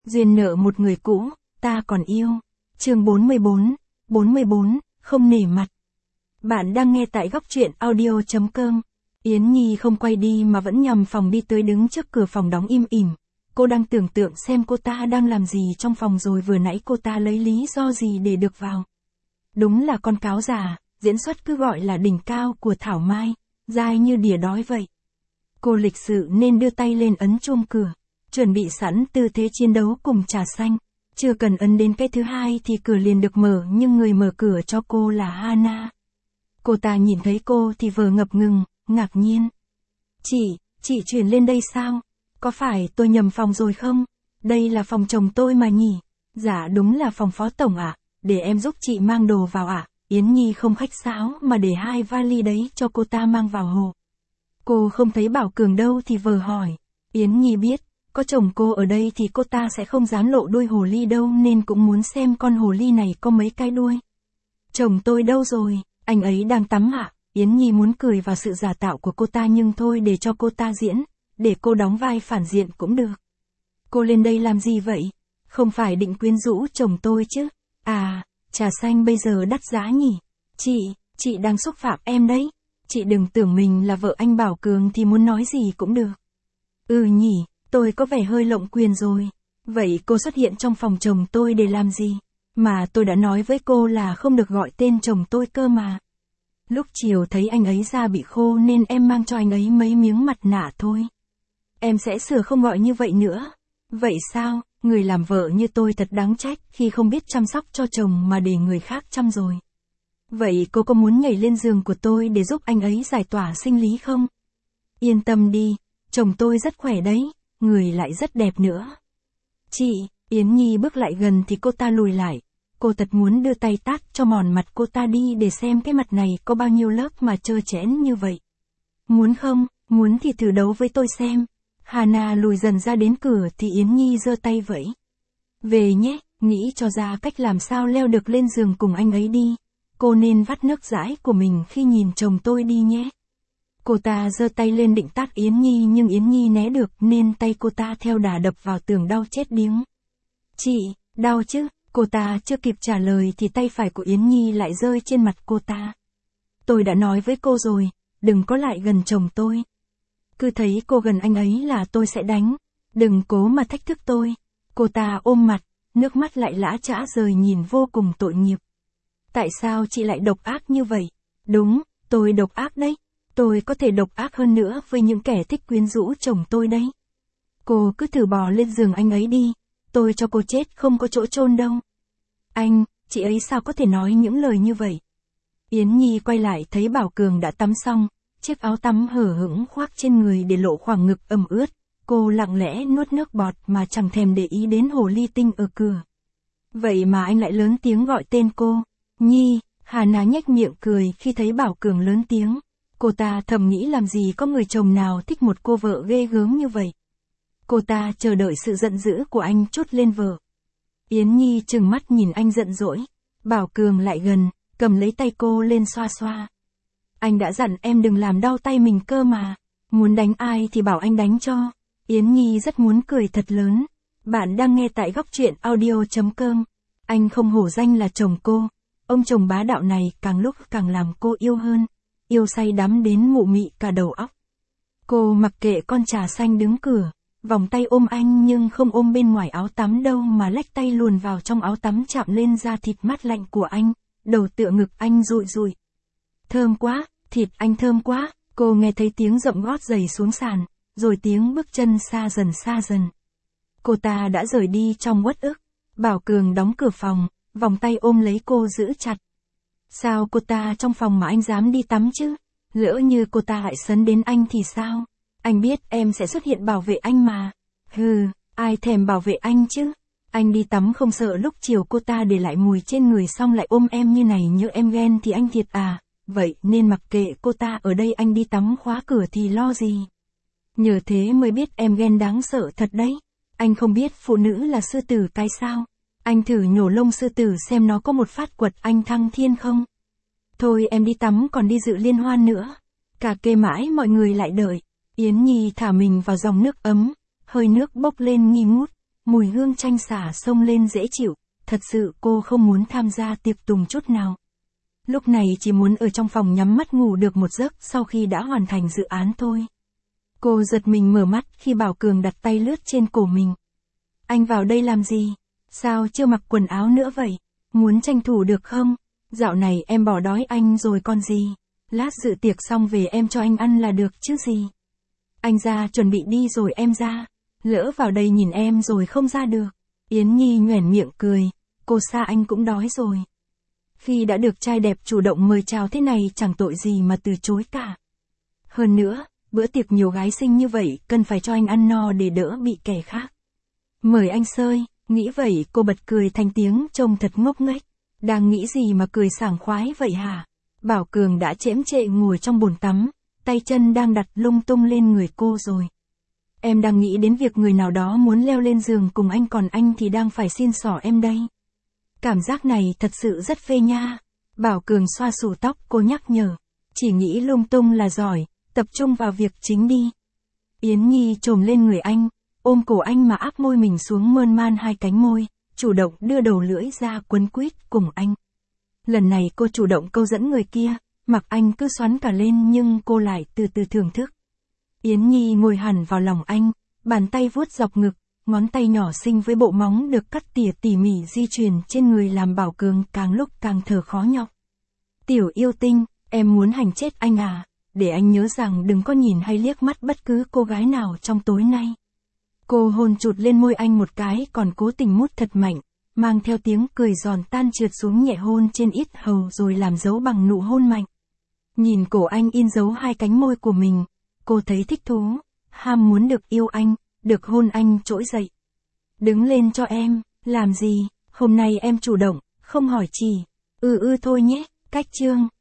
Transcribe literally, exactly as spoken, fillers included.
Duyên nợ một người cũ, ta còn yêu. Chương bốn mươi bốn, bốn mươi bốn, không nể mặt. Bạn đang nghe tại góc truyện audio chấm com. Yến Nhi không quay đi mà vẫn nhằm phòng đi tới đứng trước cửa phòng đóng im ỉm. Cô đang tưởng tượng xem cô ta đang làm gì trong phòng rồi vừa nãy cô ta lấy lý do gì để được vào. Đúng là con cáo già, diễn xuất cứ gọi là đỉnh cao của Thảo Mai, dai như đỉa đói vậy. Cô lịch sự nên đưa tay lên ấn chuông cửa, chuẩn bị sẵn tư thế chiến đấu cùng trà xanh. Chưa cần ấn đến cái thứ hai thì cửa liền được mở, nhưng người mở cửa cho cô là Hana. Cô ta nhìn thấy cô thì vừa ngập ngừng, ngạc nhiên. Chị, chị chuyển lên đây sao? Có phải tôi nhầm phòng rồi không? Đây là phòng chồng tôi mà nhỉ? Dạ đúng là phòng phó tổng ạ, à? Để em giúp chị mang đồ vào ạ. À? Yến Nhi không khách sáo mà để hai vali đấy cho cô ta mang vào hộp. Cô không thấy Bảo Cường đâu thì vờ hỏi. Yến Nhi biết, có chồng cô ở đây thì cô ta sẽ không dám lộ đuôi hồ ly đâu, nên cũng muốn xem con hồ ly này có mấy cái đuôi. Chồng tôi đâu rồi? Anh ấy đang tắm ạ. À? Yến Nhi muốn cười vào sự giả tạo của cô ta, nhưng thôi để cho cô ta diễn, để cô đóng vai phản diện cũng được. Cô lên đây làm gì vậy? Không phải định quyến rũ chồng tôi chứ? À, trà xanh bây giờ đắt giá nhỉ? Chị, chị đang xúc phạm em đấy. Chị đừng tưởng mình là vợ anh Bảo Cường thì muốn nói gì cũng được. Ừ nhỉ, tôi có vẻ hơi lộng quyền rồi. Vậy cô xuất hiện trong phòng chồng tôi để làm gì? Mà tôi đã nói với cô là không được gọi tên chồng tôi cơ mà. Lúc chiều thấy anh ấy da bị khô nên em mang cho anh ấy mấy miếng mặt nạ thôi. Em sẽ sửa không gọi như vậy nữa. Vậy sao, người làm vợ như tôi thật đáng trách khi không biết chăm sóc cho chồng mà để người khác chăm rồi. Vậy cô có muốn nhảy lên giường của tôi để giúp anh ấy giải tỏa sinh lý không? Yên tâm đi, chồng tôi rất khỏe đấy, người lại rất đẹp nữa. Chị, Yến Nhi bước lại gần thì cô ta lùi lại. Cô thật muốn đưa tay tát cho mòn mặt cô ta đi để xem cái mặt này có bao nhiêu lớp mà trơ trẽn như vậy. Muốn không, muốn thì thử đấu với tôi xem. Hana lùi dần ra đến cửa thì Yến Nhi giơ tay vẫy. Về nhé, nghĩ cho ra cách làm sao leo được lên giường cùng anh ấy đi. Cô nên vắt nước dãi của mình khi nhìn chồng tôi đi nhé. Cô ta giơ tay lên định tát Yến Nhi, nhưng Yến Nhi né được nên tay cô ta theo đà đập vào tường đau chết điếng. Chị, đau chứ? Cô ta chưa kịp trả lời thì tay phải của Yến Nhi lại rơi trên mặt cô ta. Tôi đã nói với cô rồi, đừng có lại gần chồng tôi. Cứ thấy cô gần anh ấy là tôi sẽ đánh. Đừng cố mà thách thức tôi. Cô ta ôm mặt, nước mắt lại lã chã rơi, nhìn vô cùng tội nghiệp. Tại sao chị lại độc ác như vậy? Đúng, tôi độc ác đấy. Tôi có thể độc ác hơn nữa với những kẻ thích quyến rũ chồng tôi đấy. Cô cứ thử bò lên giường anh ấy đi. Tôi cho cô chết không có chỗ chôn đâu. Anh, chị ấy sao có thể nói những lời như vậy? Yến Nhi quay lại thấy Bảo Cường đã tắm xong, chiếc áo tắm hở hững khoác trên người để lộ khoảng ngực ẩm ướt. Cô lặng lẽ nuốt nước bọt mà chẳng thèm để ý đến hồ ly tinh ở cửa. Vậy mà anh lại lớn tiếng gọi tên cô. Nhi, Hana nhếch miệng cười khi thấy Bảo Cường lớn tiếng. Cô ta thầm nghĩ làm gì có người chồng nào thích một cô vợ ghê gớm như vậy. Cô ta chờ đợi sự giận dữ của anh trút lên vợ. Yến Nhi trừng mắt nhìn anh giận dỗi. Bảo Cường lại gần, cầm lấy tay cô lên xoa xoa. Anh đã dặn em đừng làm đau tay mình cơ mà. Muốn đánh ai thì bảo anh đánh cho. Yến Nhi rất muốn cười thật lớn. Bạn đang nghe tại góc truyện audio chấm com. Anh không hổ danh là chồng cô. Ông chồng bá đạo này càng lúc càng làm cô yêu hơn. Yêu say đắm đến mụ mị cả đầu óc. Cô mặc kệ con trà xanh đứng cửa, vòng tay ôm anh nhưng không ôm bên ngoài áo tắm đâu mà lách tay luồn vào trong áo tắm, chạm lên da thịt mát lạnh của anh, đầu tựa ngực anh rụi rụi. Thơm quá, thịt anh thơm quá. Cô nghe thấy tiếng dậm gót giày xuống sàn, rồi tiếng bước chân xa dần xa dần. Cô ta đã rời đi trong uất ức. Bảo Cường đóng cửa phòng, vòng tay ôm lấy cô giữ chặt. Sao cô ta trong phòng mà anh dám đi tắm chứ? Lỡ như cô ta lại sấn đến anh thì sao? Anh biết em sẽ xuất hiện bảo vệ anh mà. Hừ, ai thèm bảo vệ anh chứ? Anh đi tắm không sợ lúc chiều cô ta để lại mùi trên người xong lại ôm em như này, nhớ em ghen thì anh thiệt à? Vậy nên mặc kệ cô ta ở đây, anh đi tắm khóa cửa thì lo gì? Nhờ thế mới biết em ghen đáng sợ thật đấy. Anh không biết phụ nữ là sư tử cái sao? Anh thử nhổ lông sư tử xem nó có một phát quật anh thăng thiên không? Thôi em đi tắm còn đi dự liên hoan nữa. Cả kê mãi mọi người lại đợi. Yến Nhi thả mình vào dòng nước ấm, hơi nước bốc lên nghi ngút. mùi hương chanh xả xông lên dễ chịu, thật sự cô không muốn tham gia tiệc tùng chút nào. Lúc này chỉ muốn ở trong phòng nhắm mắt ngủ được một giấc sau khi đã hoàn thành dự án thôi. Cô giật mình mở mắt khi Bảo Cường đặt tay lướt trên cổ mình. Anh vào đây làm gì? Sao chưa mặc quần áo nữa vậy? Muốn tranh thủ được không? Dạo này em bỏ đói anh rồi còn gì? Lát dự tiệc xong về em cho anh ăn là được chứ gì? Anh ra chuẩn bị đi rồi em ra. Lỡ vào đây nhìn em rồi không ra được. Yến Nhi nhoẻn miệng cười. Cô xa anh cũng đói rồi. Khi đã được trai đẹp chủ động mời chào thế này chẳng tội gì mà từ chối cả. Hơn nữa, bữa tiệc nhiều gái xinh như vậy cần phải cho anh ăn no để đỡ bị kẻ khác. Mời anh sơi, nghĩ vậy cô bật cười thành tiếng trông thật ngốc nghếch. Đang nghĩ gì mà cười sảng khoái vậy hả? Bảo Cường đã chễm chệ ngồi trong bồn tắm, tay chân đang đặt lung tung lên người cô rồi. Em đang nghĩ đến việc người nào đó muốn leo lên giường cùng anh còn anh thì đang phải xin xỏ em đây. Cảm giác này thật sự rất phê nha. Bảo Cường xoa xù tóc cô nhắc nhở. Chỉ nghĩ lung tung là giỏi, tập trung vào việc chính đi. Yến Nhi chồm lên người anh, ôm cổ anh mà áp môi mình xuống mơn man hai cánh môi, chủ động đưa đầu lưỡi ra quấn quýt cùng anh. Lần này cô chủ động câu dẫn người kia, mặc anh cứ xoắn cả lên nhưng cô lại từ từ thưởng thức. Yến Nhi ngồi hẳn vào lòng anh, bàn tay vuốt dọc ngực, ngón tay nhỏ xinh với bộ móng được cắt tỉa tỉ mỉ di chuyển trên người làm Bảo Cường càng lúc càng thở khó nhọc. Tiểu yêu tinh, em muốn hành chết anh à, để anh nhớ rằng đừng có nhìn hay liếc mắt bất cứ cô gái nào trong tối nay. Cô hôn chụt lên môi anh một cái còn cố tình mút thật mạnh, mang theo tiếng cười giòn tan trượt xuống nhẹ hôn trên yết hầu rồi làm dấu bằng nụ hôn mạnh. Nhìn cổ anh in dấu hai cánh môi của mình, cô thấy thích thú, ham muốn được yêu anh, được hôn anh trỗi dậy. Đứng lên cho em, làm gì, hôm nay em chủ động, không hỏi chỉ. Ừ ừ thôi nhé, cách chương.